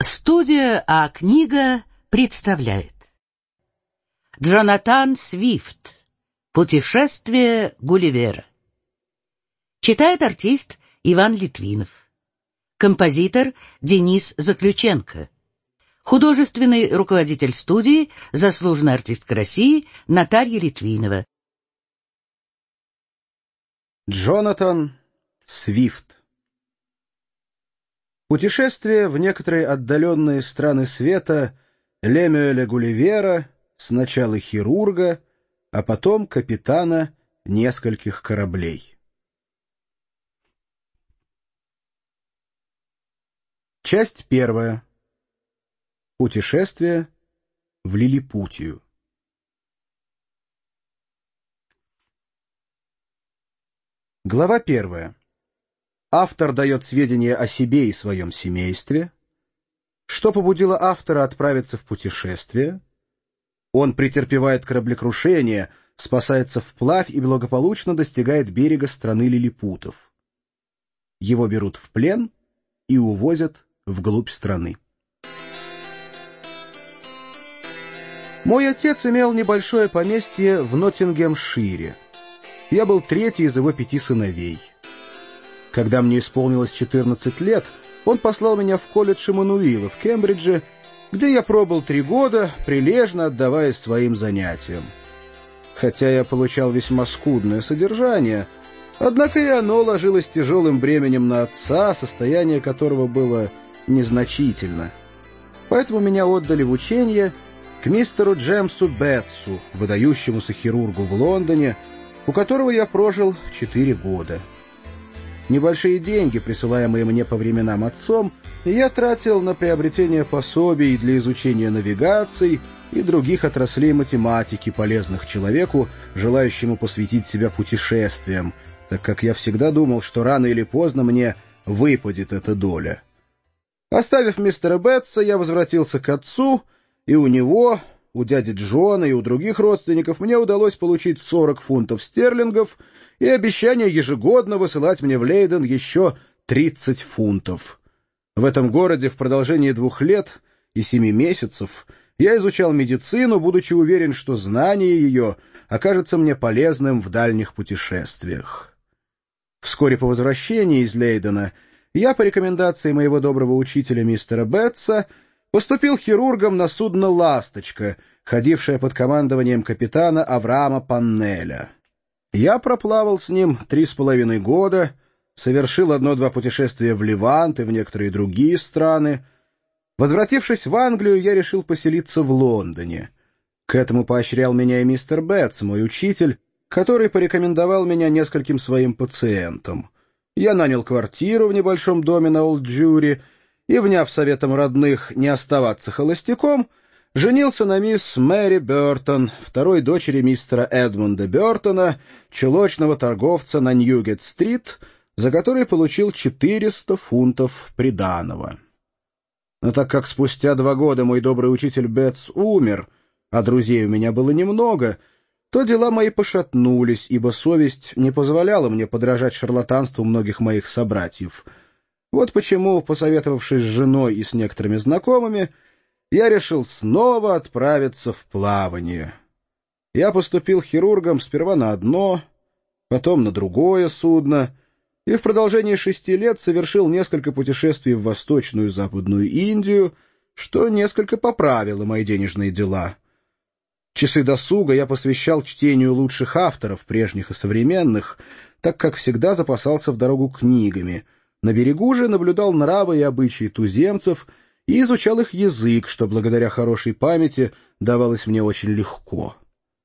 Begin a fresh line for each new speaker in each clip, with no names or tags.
Студия А-книга представляет Джонатан Свифт. Путешествие Гулливера. Читает артист Иван Литвинов. Композитор Денис Заключенко. Художественный руководитель студии, заслуженная артистка России Наталья Литвинова.
Джонатан Свифт. Путешествие в некоторые отдаленные страны света Лемюэля Гулливера, сначала хирурга, а потом капитана нескольких кораблей. Часть первая. Путешествие в Лилипутию. Глава первая. Автор дает сведения о себе и своем семействе. Что побудило автора отправиться в путешествие? Он претерпевает кораблекрушение, спасается вплавь и благополучно достигает берега страны лилипутов. Его берут в плен и увозят вглубь страны. Мой отец имел небольшое поместье в Ноттингемшире. Я был третий из его 5 сыновей. Когда мне исполнилось 14 лет, он послал меня в колледж Эммануила в Кембридже, где я пробыл 3 года, прилежно отдаваясь своим занятиям. Хотя я получал весьма скудное содержание, однако и оно ложилось тяжелым бременем на отца, состояние которого было незначительно. Поэтому меня отдали в учение к мистеру Джемсу Бетсу, выдающемуся хирургу в Лондоне, у которого я прожил 4 года. Небольшие деньги, присылаемые мне по временам отцом, я тратил на приобретение пособий для изучения навигаций и других отраслей математики, полезных человеку, желающему посвятить себя путешествиям, так как я всегда думал, что рано или поздно мне выпадет эта доля. Оставив мистера Бетса, я возвратился к отцу, и у него, у дяди Джона и у других родственников мне удалось получить 40 фунтов стерлингов и обещание ежегодно высылать мне в Лейден еще 30 фунтов. В этом городе в продолжении 2 лет и 7 месяцев я изучал медицину, будучи уверен, что знание ее окажется мне полезным в дальних путешествиях. Вскоре по возвращении из Лейдена я, по рекомендации моего доброго учителя мистера Бетса, поступил хирургом на судно «Ласточка», ходившее под командованием капитана Авраама Паннеля. Я проплавал с ним 3,5 года, совершил 1-2 путешествия в Левант и в некоторые другие страны. Возвратившись в Англию, я решил поселиться в Лондоне. К этому поощрял меня и мистер Бетс, мой учитель, который порекомендовал меня нескольким своим пациентам. Я нанял квартиру в небольшом доме на Олд-Джури и, вняв советом родных не оставаться холостяком, женился на мисс Мэри Бёртон, второй дочери мистера Эдмунда Бёртона, чулочного торговца на Ньюгет-стрит, за который получил 400 фунтов приданого. Но так как спустя 2 года мой добрый учитель Бетс умер, а друзей у меня было немного, то дела мои пошатнулись, ибо совесть не позволяла мне подражать шарлатанству многих моих собратьев. Вот почему, посоветовавшись с женой и с некоторыми знакомыми, я решил снова отправиться в плавание. Я поступил хирургом сперва на одно, потом на другое судно, и в продолжении 6 лет совершил несколько путешествий в Восточную и Западную Индию, что несколько поправило мои денежные дела. Часы досуга я посвящал чтению лучших авторов, прежних и современных, так как всегда запасался в дорогу книгами. На берегу же наблюдал нравы и обычаи туземцев и изучал их язык, что благодаря хорошей памяти давалось мне очень легко.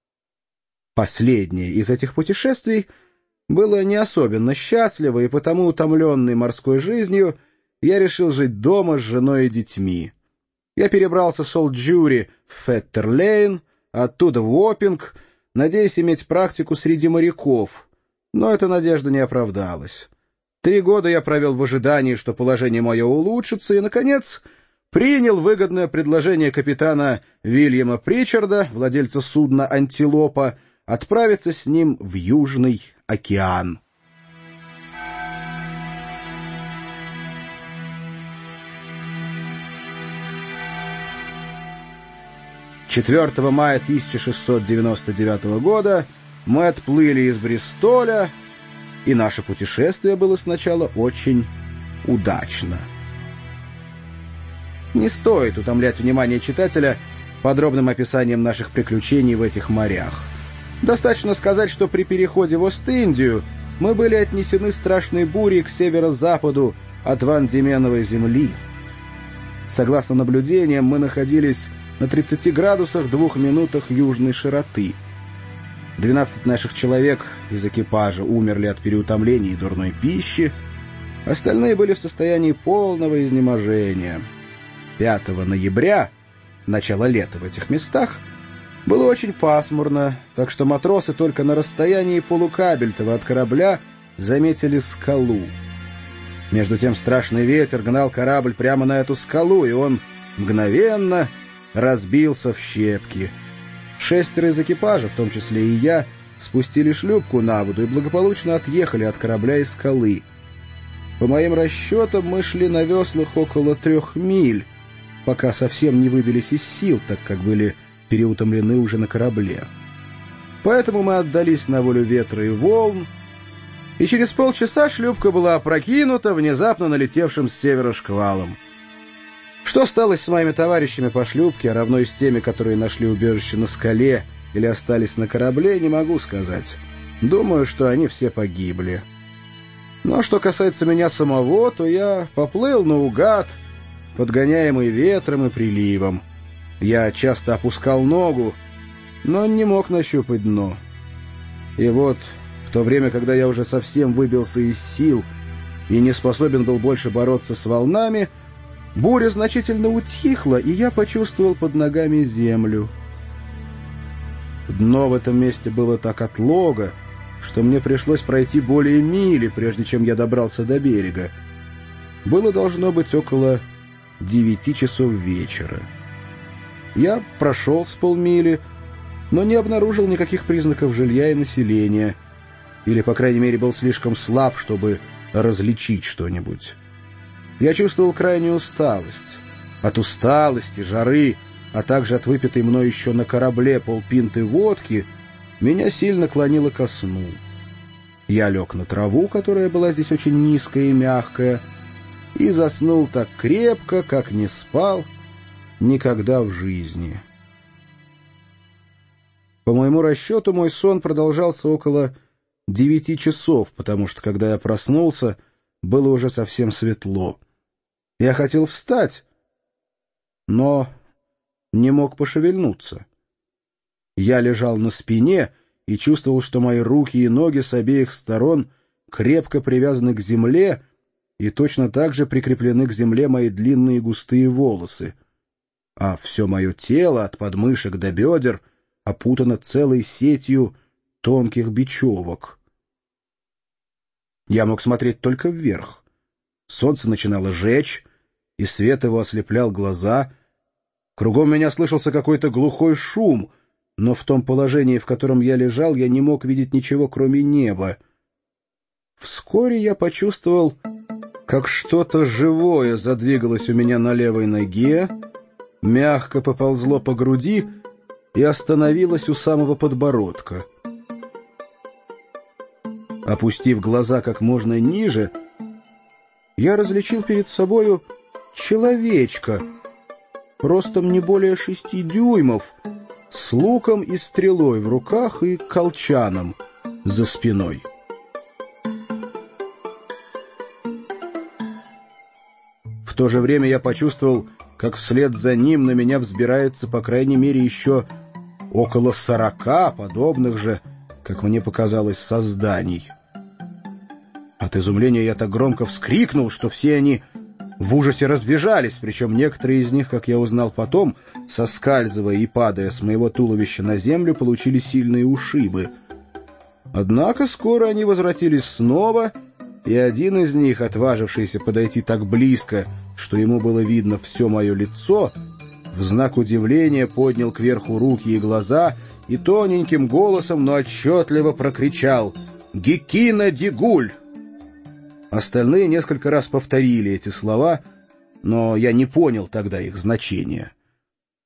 Последнее из этих путешествий было не особенно счастливо, и потому, утомленный морской жизнью, я решил жить дома с женой и детьми. Я перебрался с Олд-Джури в Феттер-Лейн, оттуда в Уоппинг, надеясь иметь практику среди моряков, но эта надежда не оправдалась. 3 года я провел в ожидании, что положение мое улучшится, и, наконец, принял выгодное предложение капитана Вильяма Причарда, владельца судна «Антилопа», отправиться с ним в Южный океан. 4 мая 1699 года мы отплыли из Бристоля, и наше путешествие было сначала очень удачно. Не стоит утомлять внимание читателя подробным описанием наших приключений в этих морях. Достаточно сказать, что при переходе в Ост-Индию мы были отнесены страшной бурей к северо-западу от Ван-Дименовой земли. Согласно наблюдениям, мы находились на 30 градусах 2 минутах южной широты. 12 наших человек из экипажа умерли от переутомления и дурной пищи, остальные были в состоянии полного изнеможения. 5 ноября, начало лета в этих местах, было очень пасмурно, так что матросы только на расстоянии полукабельтова от корабля заметили скалу. Между тем страшный ветер гнал корабль прямо на эту скалу, и он мгновенно разбился в щепки. 6 из экипажа, в том числе и я, спустили шлюпку на воду и благополучно отъехали от корабля и скалы. По моим расчетам, мы шли на веслах около 3 миль, пока совсем не выбились из сил, так как были переутомлены уже на корабле. Поэтому мы отдались на волю ветра и волн, и через полчаса шлюпка была опрокинута внезапно налетевшим с севера шквалом. Что стало с моими товарищами по шлюпке, а равно и с теми, которые нашли убежище на скале или остались на корабле, не могу сказать. Думаю, что они все погибли. Но что касается меня самого, то я поплыл наугад, подгоняемый ветром и приливом. Я часто опускал ногу, но не мог нащупать дно. И вот, в то время, когда я уже совсем выбился из сил и не способен был больше бороться с волнами, буря значительно утихла, и я почувствовал под ногами землю. Дно в этом месте было так отлого, что мне пришлось пройти более мили, прежде чем я добрался до берега. Было должно быть около 9 часов вечера. Я прошел с полмили, но не обнаружил никаких признаков жилья и населения, или, по крайней мере, был слишком слаб, чтобы различить что-нибудь. Я чувствовал крайнюю усталость. От усталости, жары, а также от выпитой мной еще на корабле полпинты водки, меня сильно клонило ко сну. Я лег на траву, которая была здесь очень низкая и мягкая, и заснул так крепко, как не спал никогда в жизни. По моему расчету, мой сон продолжался около 9 часов, потому что, когда я проснулся, было уже совсем светло. Я хотел встать, но не мог пошевельнуться. Я лежал на спине и чувствовал, что мои руки и ноги с обеих сторон крепко привязаны к земле, и точно так же прикреплены к земле мои длинные густые волосы, а все мое тело от подмышек до бедер опутано целой сетью тонких бечевок. Я мог смотреть только вверх. Солнце начинало жечь, и свет его ослеплял глаза. Кругом меня слышался какой-то глухой шум, но в том положении, в котором я лежал, я не мог видеть ничего, кроме неба. Вскоре я почувствовал, как что-то живое задвигалось у меня на левой ноге, мягко поползло по груди и остановилось у самого подбородка. Опустив глаза как можно ниже, я различил перед собою человечка, ростом не более 6 дюймов, с луком и стрелой в руках и колчаном за спиной. В то же время я почувствовал, как вслед за ним на меня взбирается, по крайней мере, еще около 40 подобных же, как мне показалось, созданий. От изумления я так громко вскрикнул, что все они в ужасе разбежались, причем некоторые из них, как я узнал потом, соскальзывая и падая с моего туловища на землю, получили сильные ушибы. Однако скоро они возвратились снова, и один из них, отважившийся подойти так близко, что ему было видно все мое лицо, в знак удивления поднял кверху руки и глаза и тоненьким голосом, но отчетливо прокричал «Гекина Дигуль!». Остальные несколько раз повторили эти слова, но я не понял тогда их значения.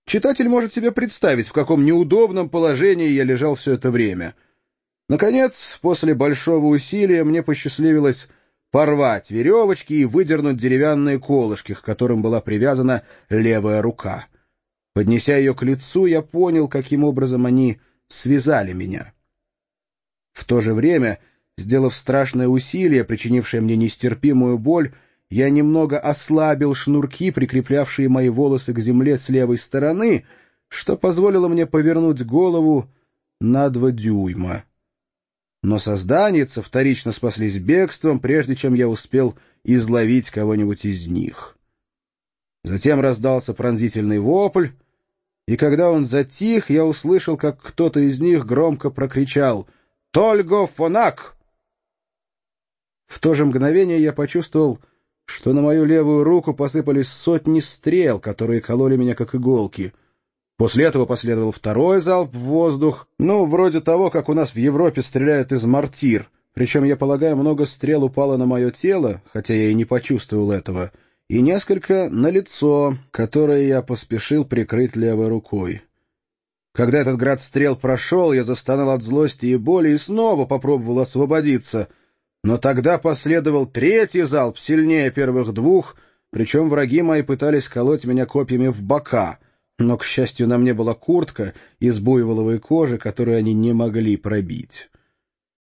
Читатель может себе представить, в каком неудобном положении я лежал все это время. Наконец, после большого усилия мне посчастливилось порвать веревочки и выдернуть деревянные колышки, к которым была привязана левая рука. Поднеся ее к лицу, я понял, каким образом они связали меня. В то же время, сделав страшное усилие, причинившее мне нестерпимую боль, я немного ослабил шнурки, прикреплявшие мои волосы к земле с левой стороны, что позволило мне повернуть голову на 2 дюйма. Но созданица вторично спаслись бегством, прежде чем я успел изловить кого-нибудь из них. Затем раздался пронзительный вопль, и когда он затих, я услышал, как кто-то из них громко прокричал «Тольго фонак!». В то же мгновение я почувствовал, что на мою левую руку посыпались сотни стрел, которые кололи меня как иголки. После этого последовал второй залп в воздух, вроде того, как у нас в Европе стреляют из мортир, причем, я полагаю, много стрел упало на мое тело, хотя я и не почувствовал этого, и несколько на лицо, которое я поспешил прикрыть левой рукой. Когда этот град стрел прошел, я застонал от злости и боли и снова попробовал освободиться, но тогда последовал третий залп, сильнее первых 2, причем враги мои пытались колоть меня копьями в бока, но, к счастью, на мне была куртка из буйволовой кожи, которую они не могли пробить.